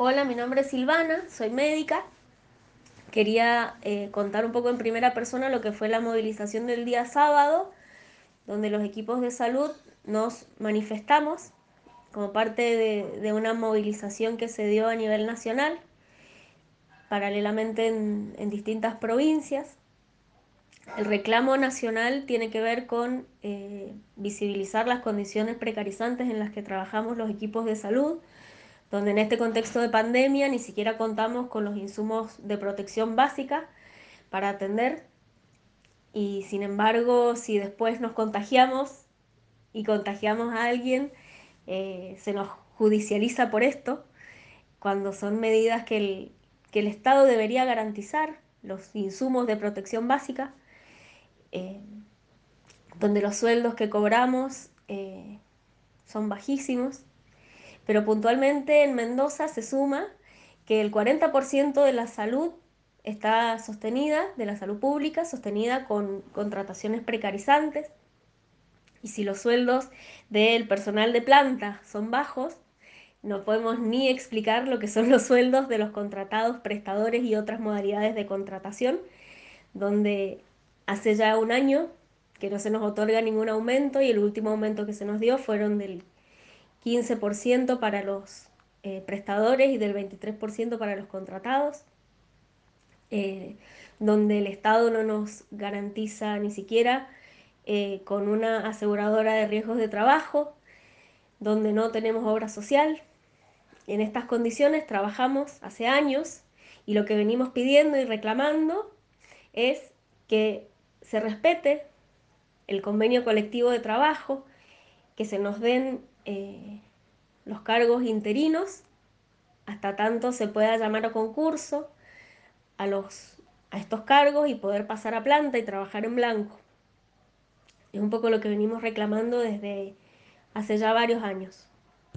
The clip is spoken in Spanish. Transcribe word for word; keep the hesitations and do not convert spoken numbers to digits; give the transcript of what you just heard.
Hola, mi nombre es Silvana, soy médica. Quería eh, contar un poco en primera persona lo que fue la movilización del día sábado, donde los equipos de salud nos manifestamos como parte de, de una movilización que se dio a nivel nacional, paralelamente en, en distintas provincias. El reclamo nacional tiene que ver con eh, visibilizar las condiciones precarizantes en las que trabajamos los equipos de salud, donde en este contexto de pandemia ni siquiera contamos con los insumos de protección básica para atender, y sin embargo, si después nos contagiamos y contagiamos a alguien, eh, se nos judicializa por esto, cuando son medidas que el, que el Estado debería garantizar, los insumos de protección básica, eh, donde los sueldos que cobramos eh, son bajísimos. Pero puntualmente en Mendoza se suma que el cuarenta por ciento de la salud está sostenida, de la salud pública, sostenida con contrataciones precarizantes. Y si los sueldos del personal de planta son bajos, no podemos ni explicar lo que son los sueldos de los contratados, prestadores y otras modalidades de contratación, donde hace ya un año que no se nos otorga ningún aumento, y el último aumento que se nos dio fueron del quince por ciento para los eh, prestadores y del veintitrés por ciento para los contratados, eh, donde el Estado no nos garantiza ni siquiera eh, con una aseguradora de riesgos de trabajo, donde no tenemos obra social. En estas condiciones trabajamos hace años, y lo que venimos pidiendo y reclamando es que se respete el convenio colectivo de trabajo, que se nos den eh, los cargos interinos hasta tanto se pueda llamar a concurso a, los, a estos cargos y poder pasar a planta y trabajar en blanco. Es un poco lo que venimos reclamando desde hace ya varios años.